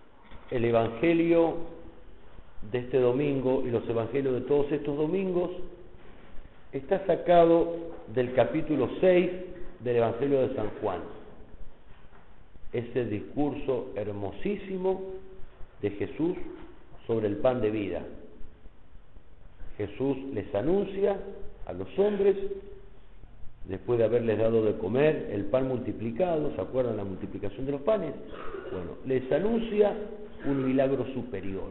El Evangelio de este domingo y los Evangelios de todos estos domingos está sacado del capítulo 6 del Evangelio de San Juan. Ese discurso hermosísimo de Jesús sobre el pan de vida. Jesús les anuncia a los hombres, después de haberles dado de comer el pan multiplicado, ¿se acuerdan la multiplicación de los panes? Bueno, les anuncia un milagro superior.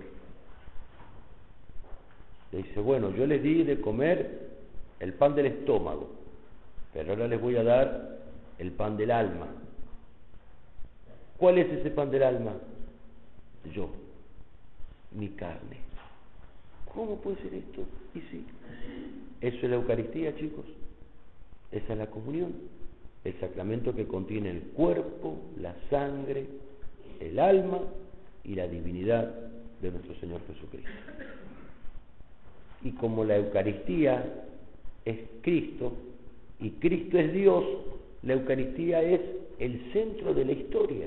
Le dice, bueno, yo les di de comer el pan del estómago, pero ahora les voy a dar el pan del alma. ¿Cuál es ese pan del alma? Yo, mi carne. ¿Cómo puede ser esto? Y sí, eso es la Eucaristía, chicos. Esa es la comunión, el sacramento que contiene el cuerpo, la sangre, el alma y la divinidad de nuestro Señor Jesucristo. Y como la Eucaristía es Cristo y Cristo es Dios, la Eucaristía es el centro de la historia,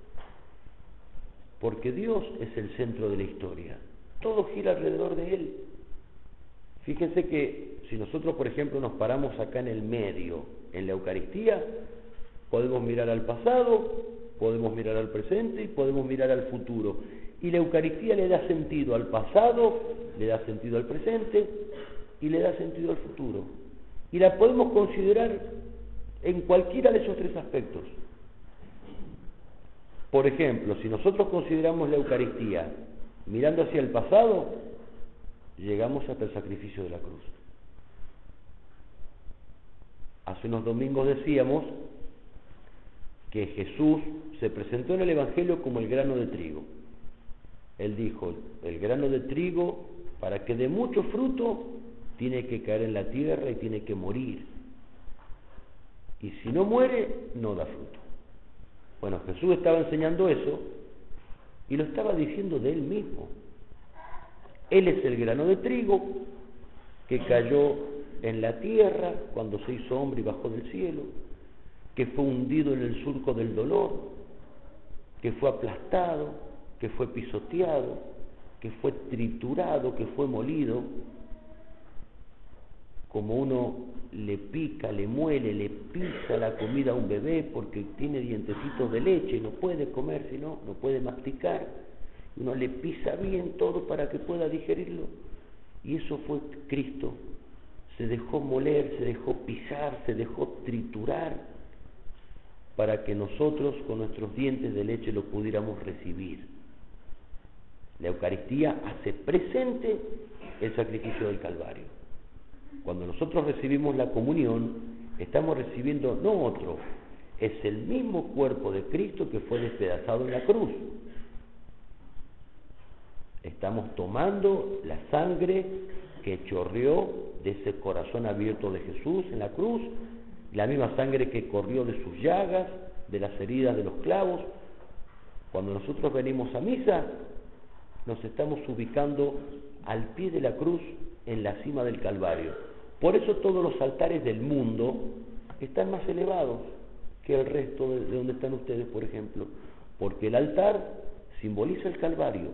porque Dios es el centro de la historia, todo gira alrededor de Él. Fíjense que si nosotros, por ejemplo, nos paramos acá en el medio, en la Eucaristía, podemos mirar al pasado, podemos mirar al presente y podemos mirar al futuro. Y la Eucaristía le da sentido al pasado, le da sentido al presente y le da sentido al futuro. Y la podemos considerar en cualquiera de esos tres aspectos. Por ejemplo, si nosotros consideramos la Eucaristía mirando hacia el pasado, llegamos hasta el sacrificio de la cruz. Hace unos domingos decíamos que Jesús se presentó en el Evangelio como el grano de trigo. Él dijo, el grano de trigo, para que dé mucho fruto, tiene que caer en la tierra y tiene que morir. Y si no muere, no da fruto. Bueno, Jesús estaba enseñando eso y lo estaba diciendo de Él mismo. Él es el grano de trigo que cayó en la tierra cuando se hizo hombre y bajó del cielo, que fue hundido en el surco del dolor, que fue aplastado, que fue pisoteado, que fue triturado, que fue molido, como uno le pica, le muele, le pisa la comida a un bebé porque tiene dientecitos de leche y no puede comer, sino no puede masticar. Uno le pisa bien todo para que pueda digerirlo. Y eso fue Cristo. Se dejó moler, se dejó pisar, se dejó triturar para que nosotros con nuestros dientes de leche lo pudiéramos recibir. La Eucaristía hace presente el sacrificio del Calvario. Cuando nosotros recibimos la comunión, estamos recibiendo no otro, es el mismo cuerpo de Cristo que fue despedazado en la cruz. Estamos tomando la sangre que chorreó de ese corazón abierto de Jesús en la cruz, la misma sangre que corrió de sus llagas, de las heridas de los clavos. Cuando nosotros venimos a misa, nos estamos ubicando al pie de la cruz, en la cima del Calvario. Por eso todos los altares del mundo están más elevados que el resto de donde están ustedes, por ejemplo, porque el altar simboliza el Calvario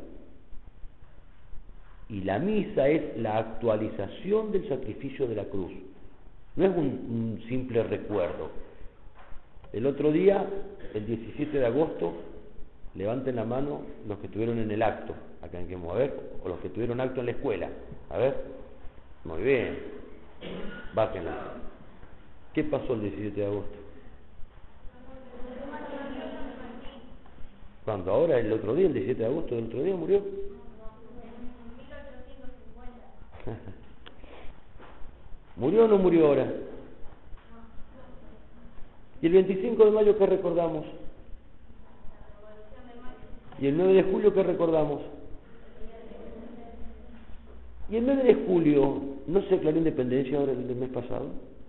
y la misa es la actualización del sacrificio de la cruz. No es un simple recuerdo. El otro día, el 17 de agosto, levanten la mano los que estuvieron en el acto, acá en Quemo, a ver, o los que tuvieron acto en la escuela, a ver. Muy bien, bájenla. ¿Qué pasó el 17 de agosto? ¿Cuándo? Ahora, el otro día, el 17 de agosto del otro día murió. ¿Murió o no murió ahora? ¿Y el 25 de mayo qué recordamos? ¿Y el 9 de julio qué recordamos? ¿Y el 9 de julio no se declaró independencia ahora el mes pasado?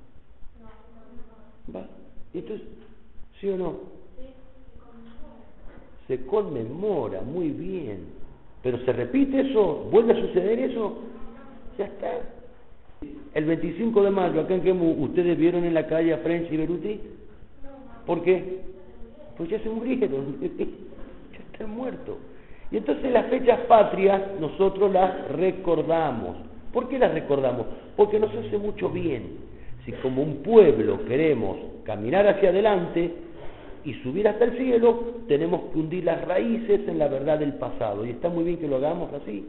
¿Va? ¿Y entonces, sí o no? Se conmemora, muy bien. Pero se repite eso, vuelve a suceder eso, ya está. El 25 de mayo, acá en Quemu, ¿ustedes vieron en la calle a French y Beruti? ¿Por qué? Pues ya se murieron, ya están muertos. Y entonces las fechas patrias nosotros las recordamos. ¿Por qué las recordamos? Porque nos hace mucho bien. Si como un pueblo queremos caminar hacia adelante y subir hasta el cielo, tenemos que hundir las raíces en la verdad del pasado. Y está muy bien que lo hagamos así.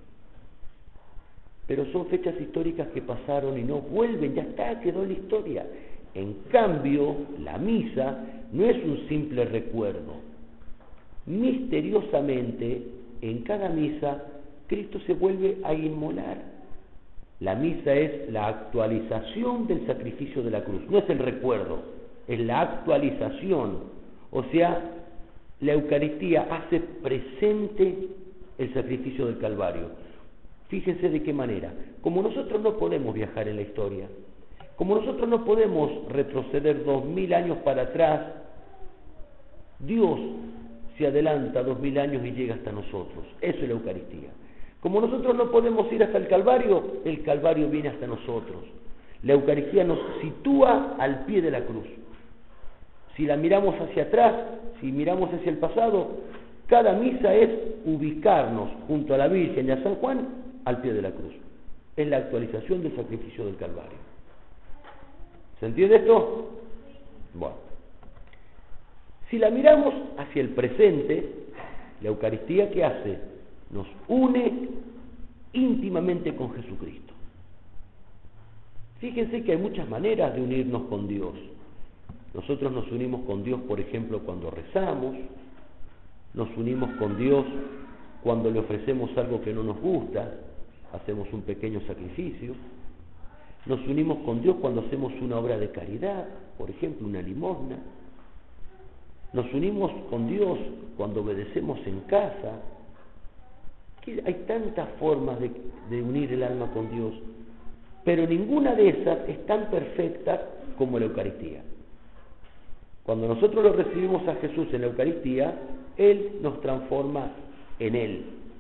Pero son fechas históricas que pasaron y no vuelven, ya está, quedó en la historia. En cambio, la misa no es un simple recuerdo. Misteriosamente, en cada misa, Cristo se vuelve a inmolar. La misa es la actualización del sacrificio de la cruz, no es el recuerdo, es la actualización. O sea, la Eucaristía hace presente el sacrificio del Calvario. Fíjense de qué manera. Como nosotros no podemos viajar en la historia, como nosotros no podemos retroceder 2000 años para atrás, Dios se adelanta 2000 años y llega hasta nosotros. Eso es la Eucaristía. Como nosotros no podemos ir hasta el Calvario viene hasta nosotros. La Eucaristía nos sitúa al pie de la cruz. Si la miramos hacia atrás, si miramos hacia el pasado, cada misa es ubicarnos junto a la Virgen y a San Juan al pie de la cruz. Es la actualización del sacrificio del Calvario. ¿Se entiende esto? Bueno. Si la miramos hacia el presente, la Eucaristía, ¿qué hace? Nos une íntimamente con Jesucristo. Fíjense que hay muchas maneras de unirnos con Dios. Nosotros nos unimos con Dios, por ejemplo, cuando rezamos, nos unimos con Dios cuando le ofrecemos algo que no nos gusta, hacemos un pequeño sacrificio, nos unimos con Dios cuando hacemos una obra de caridad, por ejemplo, una limosna, nos unimos con Dios cuando obedecemos en casa. Hay tantas formas de unir el alma con Dios, pero ninguna de esas es tan perfecta como la Eucaristía. Cuando nosotros lo recibimos a Jesús en la Eucaristía, Él nos transforma en Él.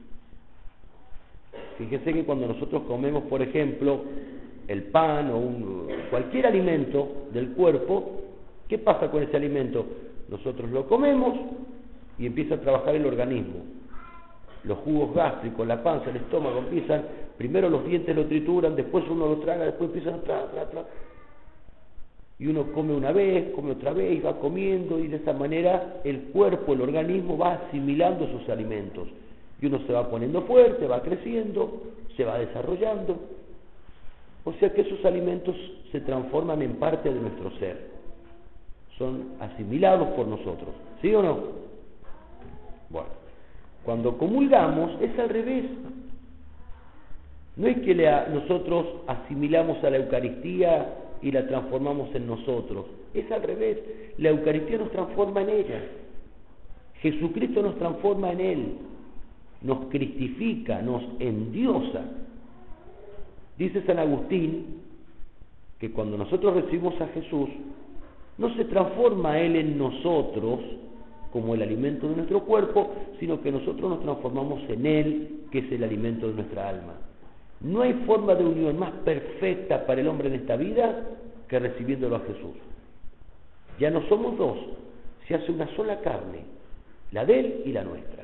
Fíjense que cuando nosotros comemos, por ejemplo, el pan o cualquier alimento del cuerpo, ¿qué pasa con ese alimento? Nosotros lo comemos y empieza a trabajar el organismo. Los jugos gástricos, la panza, el estómago empiezan, primero los dientes lo trituran, después uno lo traga, después empiezan a tragar. Y uno come una vez, come otra vez, y va comiendo, y de esa manera el cuerpo, el organismo va asimilando esos alimentos. Y uno se va poniendo fuerte, va creciendo, se va desarrollando. O sea que esos alimentos se transforman en parte de nuestro ser. Son asimilados por nosotros. ¿Sí o no? Bueno, cuando comulgamos es al revés. No es que nosotros asimilamos a la Eucaristía y la transformamos en nosotros. Es al revés. La Eucaristía nos transforma en ella. Jesucristo nos transforma en Él. Nos cristifica, nos endiosa. Dice San Agustín que cuando nosotros recibimos a Jesús, no se transforma Él en nosotros como el alimento de nuestro cuerpo, sino que nosotros nos transformamos en Él, que es el alimento de nuestra alma. No hay forma de unión más perfecta para el hombre en esta vida que recibiéndolo a Jesús. Ya no somos dos, se hace una sola carne, la de Él y la nuestra.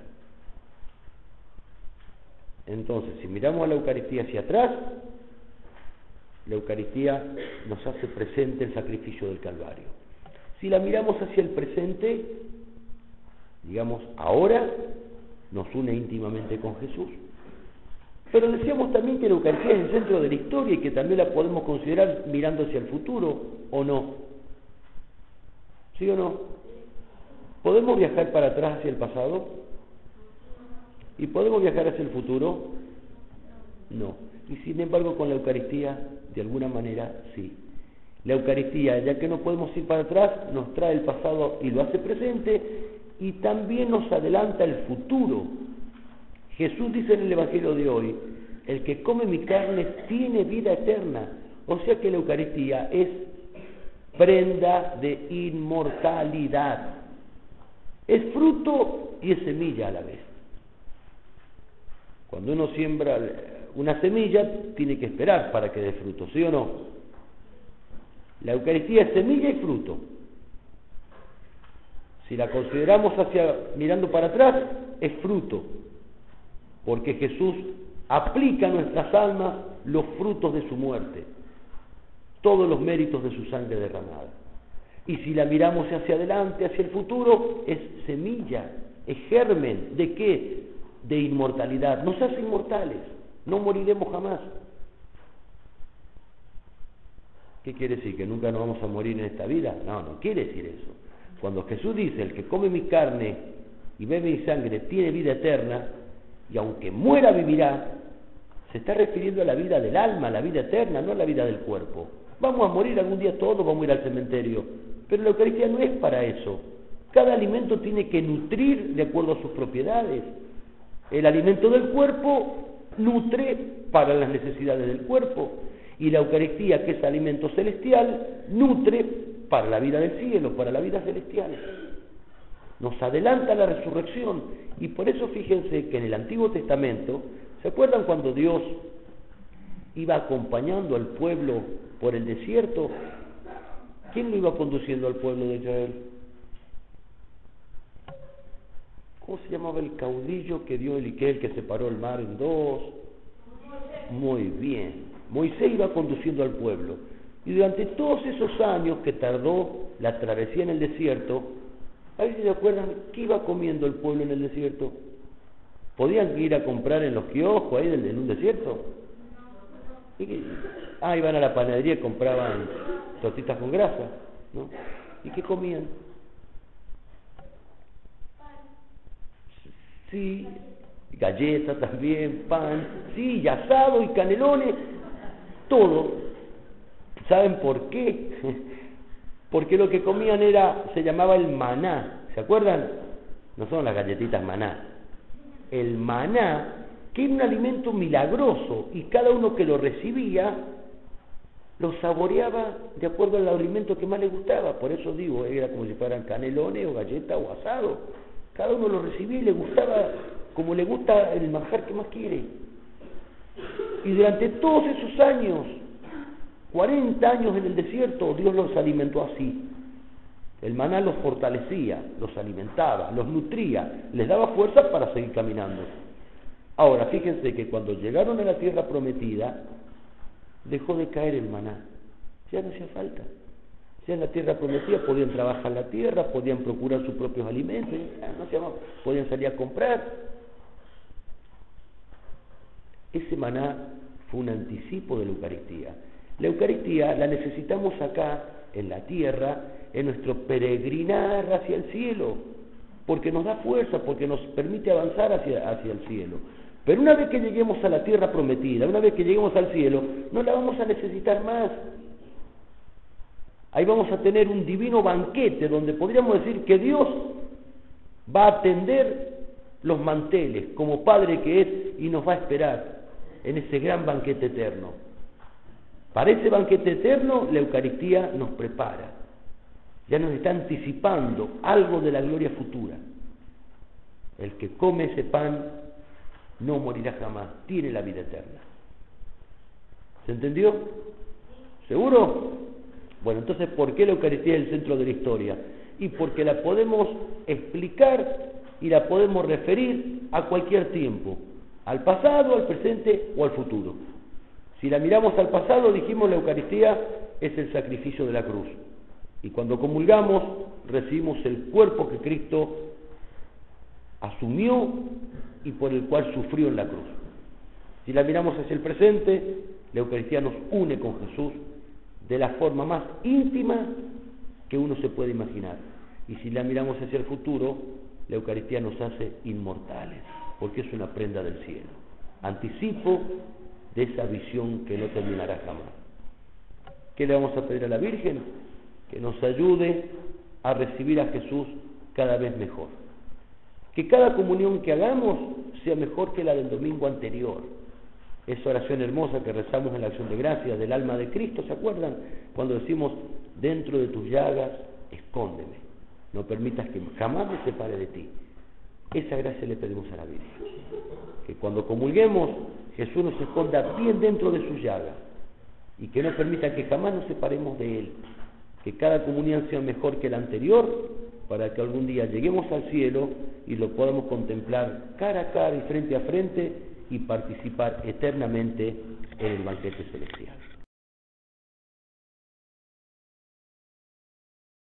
Entonces, si miramos a la Eucaristía hacia atrás, la Eucaristía nos hace presente el sacrificio del Calvario. Si la miramos hacia el presente, digamos, ahora nos une íntimamente con Jesús. Pero decíamos también que la Eucaristía es el centro de la historia y que también la podemos considerar mirando hacia el futuro, ¿o no? ¿Sí o no? ¿Podemos viajar para atrás hacia el pasado? ¿Y podemos viajar hacia el futuro? No. Y sin embargo con la Eucaristía, de alguna manera, sí. La Eucaristía, ya que no podemos ir para atrás, nos trae el pasado y lo hace presente, y también nos adelanta el futuro. Jesús dice en el Evangelio de hoy, el que come mi carne tiene vida eterna. O sea que la Eucaristía es prenda de inmortalidad. Es fruto y es semilla a la vez. Cuando uno siembra una semilla, tiene que esperar para que dé fruto, ¿sí o no? La Eucaristía es semilla y fruto. Si la consideramos mirando para atrás, es fruto. porque Jesús aplica a nuestras almas los frutos de su muerte, todos los méritos de su sangre derramada. Y si la miramos hacia adelante, hacia el futuro, es semilla, es germen. ¿De qué? De inmortalidad. Nos hace inmortales, no moriremos jamás. ¿Qué quiere decir? ¿Que nunca nos vamos a morir en esta vida? No, no quiere decir eso. Cuando Jesús dice, el que come mi carne y bebe mi sangre tiene vida eterna, y aunque muera vivirá, se está refiriendo a la vida del alma, a la vida eterna, no a la vida del cuerpo. Vamos a morir algún día todos, vamos a ir al cementerio, pero la Eucaristía no es para eso. Cada alimento tiene que nutrir de acuerdo a sus propiedades. El alimento del cuerpo nutre para las necesidades del cuerpo, y la Eucaristía, que es alimento celestial, nutre para la vida del cielo, para la vida celestial. Nos adelanta la resurrección, y por eso fíjense que en el Antiguo Testamento, ¿se acuerdan cuando Dios iba acompañando al pueblo por el desierto? ¿Quién lo iba conduciendo al pueblo de Israel? ¿Cómo se llamaba el caudillo que dio el que separó el mar en dos? Muy bien. Moisés iba conduciendo al pueblo. Y durante todos esos años que tardó la travesía en el desierto, a ver si se acuerdan, ¿qué iba comiendo el pueblo en el desierto? ¿Podían ir a comprar en los kioscos ahí en un desierto? Iban a la panadería y compraban tortitas con grasa, ¿no? ¿Y qué comían? Sí, galletas también, pan, sí, y asado y canelones, todo. ¿Saben por qué? Porque lo que comían se llamaba el maná, ¿se acuerdan? No son las galletitas maná. El maná, que era un alimento milagroso, y cada uno que lo recibía lo saboreaba de acuerdo al alimento que más le gustaba. Por eso digo, era como si fueran canelones o galletas o asado. Cada uno lo recibía y le gustaba como le gusta el manjar que más quiere. Y durante todos esos años, 40 años en el desierto, Dios los alimentó así. El maná los fortalecía, los alimentaba, los nutría, les daba fuerza para seguir caminando. Ahora, fíjense que cuando llegaron a la tierra prometida, dejó de caer el maná. Ya no hacía falta. Ya en la tierra prometida podían trabajar la tierra, podían procurar sus propios alimentos, podían salir a comprar. Ese maná fue un anticipo de la Eucaristía. La Eucaristía la necesitamos acá, en la tierra, en nuestro peregrinar hacia el cielo, porque nos da fuerza, porque nos permite avanzar hacia el cielo. Pero una vez que lleguemos a la tierra prometida, una vez que lleguemos al cielo, no la vamos a necesitar más. Ahí vamos a tener un divino banquete donde podríamos decir que Dios va a tender los manteles como Padre que es y nos va a esperar en ese gran banquete eterno. Para ese banquete eterno la Eucaristía nos prepara, ya nos está anticipando algo de la gloria futura. El que come ese pan no morirá jamás, tiene la vida eterna. ¿Se entendió? ¿Seguro? Bueno, entonces, ¿por qué la Eucaristía es el centro de la historia? Y porque la podemos explicar y la podemos referir a cualquier tiempo, al pasado, al presente o al futuro. Si la miramos al pasado, dijimos la Eucaristía es el sacrificio de la cruz. Y cuando comulgamos, recibimos el cuerpo que Cristo asumió y por el cual sufrió en la cruz. Si la miramos hacia el presente, la Eucaristía nos une con Jesús de la forma más íntima que uno se puede imaginar. Y si la miramos hacia el futuro, la Eucaristía nos hace inmortales, porque es una prenda del cielo, anticipo de esa visión que no terminará jamás. ¿Qué le vamos a pedir a la Virgen? Que nos ayude a recibir a Jesús cada vez mejor. Que cada comunión que hagamos sea mejor que la del domingo anterior. Esa oración hermosa que rezamos en la acción de gracias del alma de Cristo, ¿se acuerdan? Cuando decimos, dentro de tus llagas, escóndeme, no permitas que jamás me separe de ti. Esa gracia le pedimos a la Virgen, que cuando comulguemos, Jesús nos esconda bien dentro de sus llagas, y que no permita que jamás nos separemos de Él, que cada comunión sea mejor que la anterior, para que algún día lleguemos al cielo y lo podamos contemplar cara a cara y frente a frente y participar eternamente en el banquete celestial.